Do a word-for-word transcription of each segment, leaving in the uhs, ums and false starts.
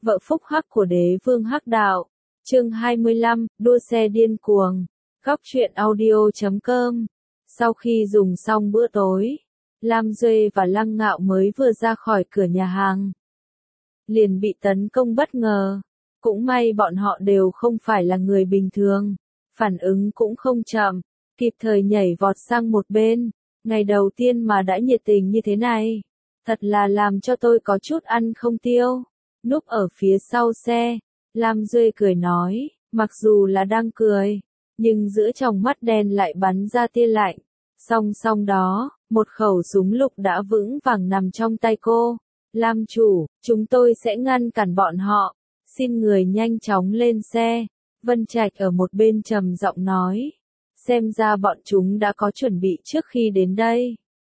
vợ phúc hắc của đế vương hắc đạo. Chương hai mươi lăm, đua xe điên cuồng. Góc truyện audio chấm com. Sau khi dùng xong bữa tối, Lam Duệ và Lăng Ngạo mới vừa ra khỏi cửa nhà hàng, liền bị tấn công bất ngờ. Cũng may bọn họ đều không phải là người bình thường, phản ứng cũng không chậm, kịp thời nhảy vọt sang một bên. Ngày đầu tiên mà đã nhiệt tình như thế này, thật là làm cho tôi có chút ăn không tiêu. Núp ở phía sau xe, Lam Duệ cười nói, mặc dù là đang cười, nhưng giữa tròng mắt đen lại bắn ra tia lạnh. Song song đó, một khẩu súng lục đã vững vàng nằm trong tay cô. Lam chủ, chúng tôi sẽ ngăn cản bọn họ, xin người nhanh chóng lên xe. Vân Trạch ở một bên trầm giọng nói, xem ra bọn chúng đã có chuẩn bị trước khi đến đây.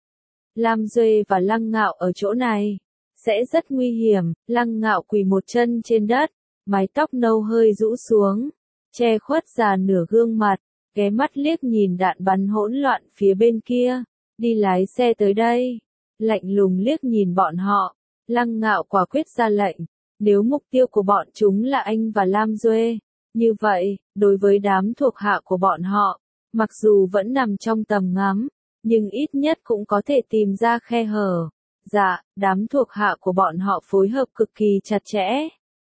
Lam Duệ và Lăng Ngạo ở chỗ này sẽ rất nguy hiểm. Lăng Ngạo quỳ một chân trên đất, mái tóc nâu hơi rũ xuống, che khuất già nửa gương mặt, ghé mắt liếc nhìn đạn bắn hỗn loạn phía bên kia. Đi lái xe tới đây. Lạnh lùng liếc nhìn bọn họ, Lăng Ngạo quả quyết ra lệnh, nếu mục tiêu của bọn chúng là anh và Lam Duệ, như vậy, đối với đám thuộc hạ của bọn họ, mặc dù vẫn nằm trong tầm ngắm, nhưng ít nhất cũng có thể tìm ra khe hở. Dạ, đám thuộc hạ của bọn họ phối hợp cực kỳ chặt chẽ.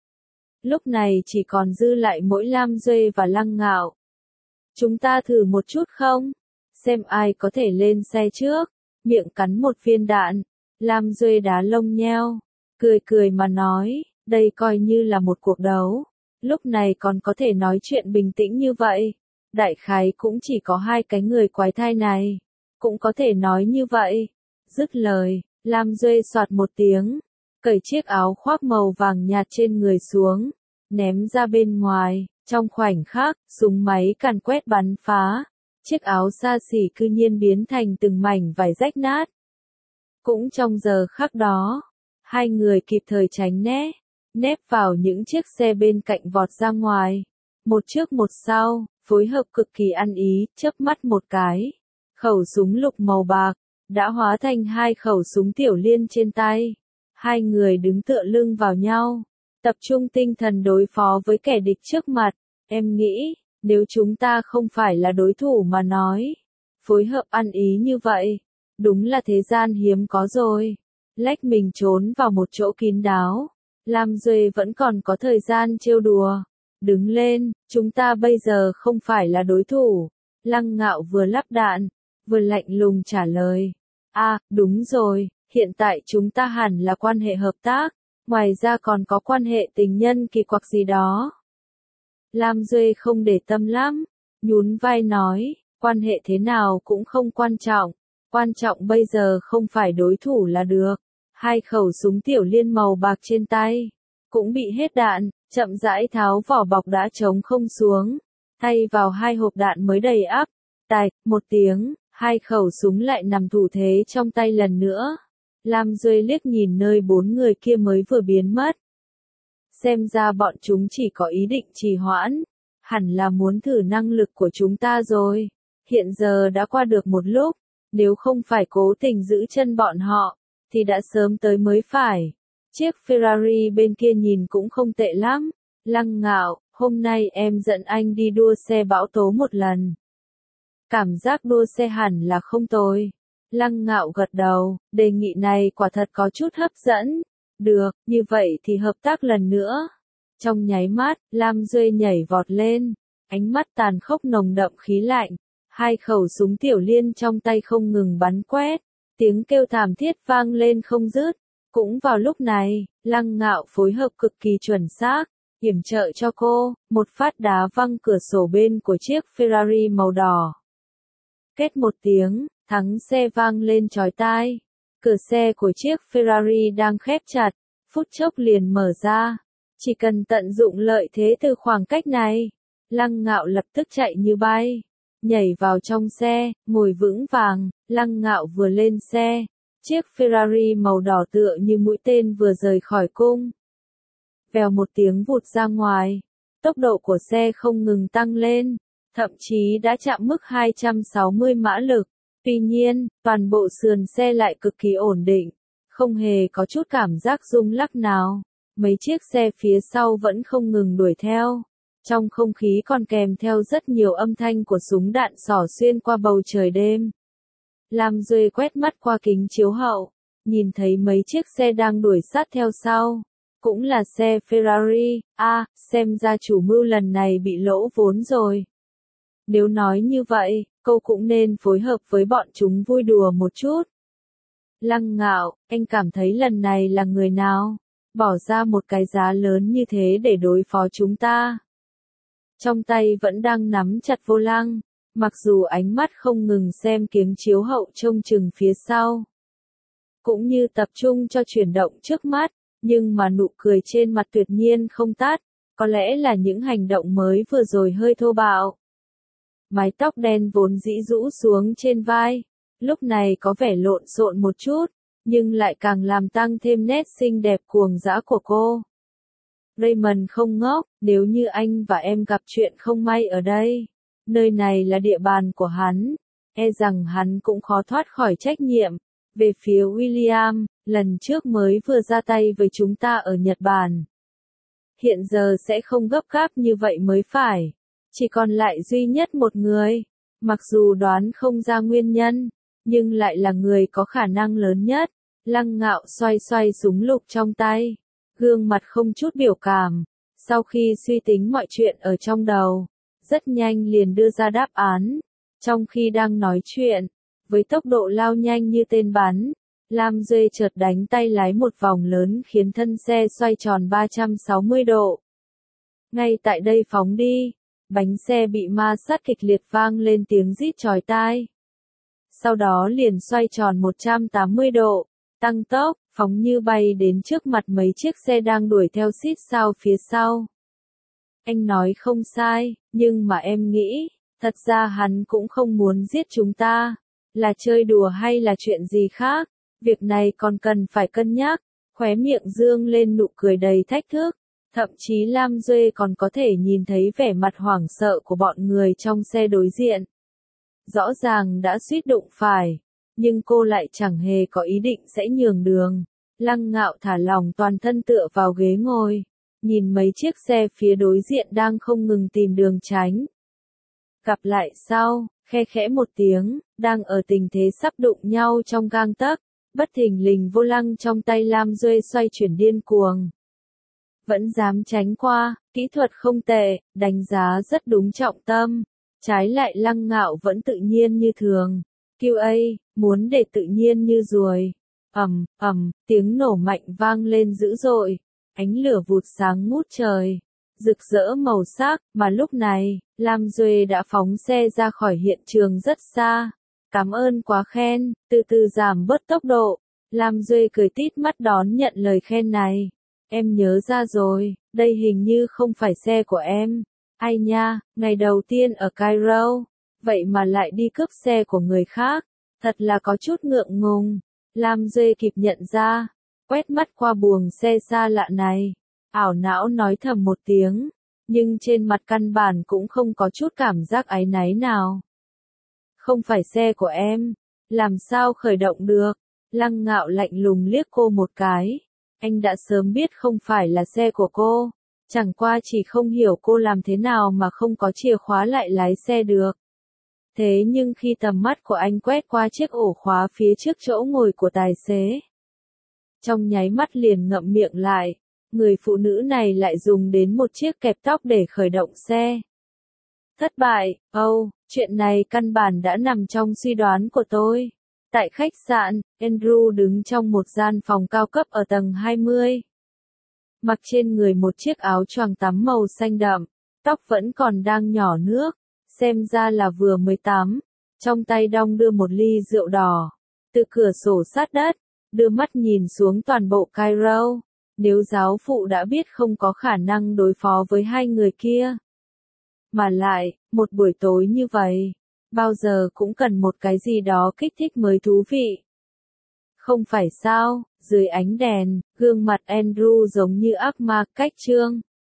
Lúc này chỉ còn dư lại mỗi Lam Duệ và Lăng Ngạo. Chúng ta thử một chút không? Xem ai có thể lên xe trước. Miệng cắn một viên đạn. Lam Duệ đá lông nheo, cười cười mà nói, đây coi như là một cuộc đấu. Lúc này còn có thể nói chuyện bình tĩnh như vậy. Đại khái cũng chỉ có hai cái người quái thai này cũng có thể nói như vậy. Dứt lời, Lam Duệ soạt một tiếng, cởi chiếc áo khoác màu vàng nhạt trên người xuống, ném ra bên ngoài. Trong khoảnh khắc, súng máy càn quét bắn phá, chiếc áo xa xỉ cư nhiên biến thành từng mảnh vải rách nát. Cũng trong giờ khắc đó, hai người kịp thời tránh né, nép vào những chiếc xe bên cạnh vọt ra ngoài. Một trước một sau, phối hợp cực kỳ ăn ý, chớp mắt một cái. Khẩu súng lục màu bạc đã hóa thành hai khẩu súng tiểu liên trên tay. Hai người đứng tựa lưng vào nhau, tập trung tinh thần đối phó với kẻ địch trước mặt. Em nghĩ, nếu chúng ta không phải là đối thủ mà nói, phối hợp ăn ý như vậy, đúng là thế gian hiếm có rồi. Lách mình trốn vào một chỗ kín đáo, Lam Duệ vẫn còn có thời gian trêu đùa. Đứng lên, chúng ta bây giờ không phải là đối thủ. Lăng Ngạo vừa lắp đạn, vừa lạnh lùng trả lời. À, đúng rồi, hiện tại chúng ta hẳn là quan hệ hợp tác, ngoài ra còn có quan hệ tình nhân kỳ quặc gì đó. Lam Duệ không để tâm lắm, nhún vai nói, quan hệ thế nào cũng không quan trọng, quan trọng bây giờ không phải đối thủ là được. Hai khẩu súng tiểu liên màu bạc trên tay cũng bị hết đạn, chậm rãi tháo vỏ bọc đã trống không xuống, thay vào hai hộp đạn mới đầy ắp. Tạch, một tiếng, hai khẩu súng lại nằm thủ thế trong tay lần nữa. Lam Duệ liếc nhìn nơi bốn người kia mới vừa biến mất. Xem ra bọn chúng chỉ có ý định trì hoãn, hẳn là muốn thử năng lực của chúng ta rồi. Hiện giờ đã qua được một lúc, nếu không phải cố tình giữ chân bọn họ, thì đã sớm tới mới phải. Chiếc Ferrari bên kia nhìn cũng không tệ lắm. Lăng Ngạo, hôm nay em dẫn anh đi đua xe bão tố một lần. Cảm giác đua xe hẳn là không tồi. Lăng Ngạo gật đầu, đề nghị này quả thật có chút hấp dẫn. Được, như vậy thì hợp tác lần nữa. Trong nháy mắt, Lam Duệ nhảy vọt lên, ánh mắt tàn khốc nồng đậm khí lạnh. Hai khẩu súng tiểu liên trong tay không ngừng bắn quét, tiếng kêu thảm thiết vang lên không dứt. Cũng vào lúc này, Lăng Ngạo phối hợp cực kỳ chuẩn xác, yểm trợ cho cô, một phát đá văng cửa sổ bên của chiếc Ferrari màu đỏ. Két một tiếng, thắng xe vang lên chói tai. Cửa xe của chiếc Ferrari đang khép chặt, phút chốc liền mở ra. Chỉ cần tận dụng lợi thế từ khoảng cách này, Lăng Ngạo lập tức chạy như bay, nhảy vào trong xe, ngồi vững vàng. Lăng Ngạo vừa lên xe, chiếc Ferrari màu đỏ tựa như mũi tên vừa rời khỏi cung. Vèo một tiếng vụt ra ngoài, tốc độ của xe không ngừng tăng lên, thậm chí đã chạm mức hai trăm sáu mươi mã lực. Tuy nhiên, toàn bộ sườn xe lại cực kỳ ổn định, không hề có chút cảm giác rung lắc nào. Mấy chiếc xe phía sau vẫn không ngừng đuổi theo. Trong không khí còn kèm theo rất nhiều âm thanh của súng đạn xỏ xuyên qua bầu trời đêm. Lam Duệ quét mắt qua kính chiếu hậu, nhìn thấy mấy chiếc xe đang đuổi sát theo sau. Cũng là xe Ferrari, à, xem ra chủ mưu lần này bị lỗ vốn rồi. Nếu nói như vậy, cô cũng nên phối hợp với bọn chúng vui đùa một chút. Lăng Ngạo, anh cảm thấy lần này là người nào? Bỏ ra một cái giá lớn như thế để đối phó chúng ta. Trong tay vẫn đang nắm chặt vô lăng, mặc dù ánh mắt không ngừng xem kiếng chiếu hậu trông chừng phía sau. Cũng như tập trung cho chuyển động trước mắt, nhưng mà nụ cười trên mặt tuyệt nhiên không tắt, có lẽ là những hành động mới vừa rồi hơi thô bạo. Mái tóc đen vốn dĩ rũ xuống trên vai, lúc này có vẻ lộn xộn một chút, nhưng lại càng làm tăng thêm nét xinh đẹp cuồng dã của cô. Raymond không ngốc, nếu như anh và em gặp chuyện không may ở đây, nơi này là địa bàn của hắn, e rằng hắn cũng khó thoát khỏi trách nhiệm. Về phía William, lần trước mới vừa ra tay với chúng ta ở Nhật Bản. Hiện giờ sẽ không gấp gáp như vậy mới phải. Chỉ còn lại duy nhất một người, mặc dù đoán không ra nguyên nhân, nhưng lại là người có khả năng lớn nhất. Lăng Ngạo xoay xoay súng lục trong tay, gương mặt không chút biểu cảm, sau khi suy tính mọi chuyện ở trong đầu, rất nhanh liền đưa ra đáp án. Trong khi đang nói chuyện, với tốc độ lao nhanh như tên bắn, Lam Duệ chợt đánh tay lái một vòng lớn khiến thân xe xoay tròn ba trăm sáu mươi độ. Ngay tại đây phóng đi, bánh xe bị ma sát kịch liệt vang lên tiếng rít chói tai. Sau đó liền xoay tròn một trăm tám mươi độ, tăng tốc, phóng như bay đến trước mặt mấy chiếc xe đang đuổi theo xít sao phía sau. Anh nói không sai, nhưng mà em nghĩ, thật ra hắn cũng không muốn giết chúng ta. Là chơi đùa hay là chuyện gì khác, việc này còn cần phải cân nhắc. Khóe miệng dương lên nụ cười đầy thách thức, thậm chí Lam Duệ còn có thể nhìn thấy vẻ mặt hoảng sợ của bọn người trong xe đối diện. Rõ ràng đã suýt đụng phải, nhưng cô lại chẳng hề có ý định sẽ nhường đường. Lăng Ngạo thả lỏng toàn thân tựa vào ghế ngồi, nhìn mấy chiếc xe phía đối diện đang không ngừng tìm đường tránh. Gặp lại sau, khe khẽ một tiếng, đang ở tình thế sắp đụng nhau trong gang tấc, bất thình lình vô lăng trong tay Lam Duệ xoay chuyển điên cuồng. Vẫn dám tránh qua, kỹ thuật không tệ, đánh giá rất đúng trọng tâm. Trái lại Lăng Ngạo vẫn tự nhiên như thường. quy a, muốn để tự nhiên như ruồi. Ầm, ầm, tiếng nổ mạnh vang lên dữ dội. Ánh lửa vụt sáng ngút trời, rực rỡ màu sắc, mà lúc này, Lam Duệ đã phóng xe ra khỏi hiện trường rất xa. Cảm ơn quá khen, từ từ giảm bớt tốc độ. Lam Duệ cười tít mắt đón nhận lời khen này. Em nhớ ra rồi, đây hình như không phải xe của em. Ai nha, ngày đầu tiên ở Cairo, vậy mà lại đi cướp xe của người khác. Thật là có chút ngượng ngùng. Lam Duệ kịp nhận ra, quét mắt qua buồng xe xa lạ này, ảo não nói thầm một tiếng, nhưng trên mặt căn bản cũng không có chút cảm giác áy náy nào. Không phải xe của em, làm sao khởi động được? Lăng Ngạo lạnh lùng liếc cô một cái. Anh đã sớm biết không phải là xe của cô, chẳng qua chỉ không hiểu cô làm thế nào mà không có chìa khóa lại lái xe được. Thế nhưng khi tầm mắt của anh quét qua chiếc ổ khóa phía trước chỗ ngồi của tài xế, trong nháy mắt liền ngậm miệng lại, người phụ nữ này lại dùng đến một chiếc kẹp tóc để khởi động xe. Thất bại, âu, oh, chuyện này căn bản đã nằm trong suy đoán của tôi. Tại khách sạn, Andrew đứng trong một gian phòng cao cấp ở tầng hai mươi. Mặc trên người một chiếc áo choàng tắm màu xanh đậm, tóc vẫn còn đang nhỏ nước, xem ra là vừa mới tắm. Trong tay đong đưa một ly rượu đỏ, từ cửa sổ sát đất, đưa mắt nhìn xuống toàn bộ Cairo. Nếu giáo phụ đã biết không có khả năng đối phó với hai người kia. Mà lại, một buổi tối như vậy, bao giờ cũng cần một cái gì đó kích thích mới thú vị. Không phải sao, dưới ánh đèn, gương mặt Andrew giống như ác ma cách trương.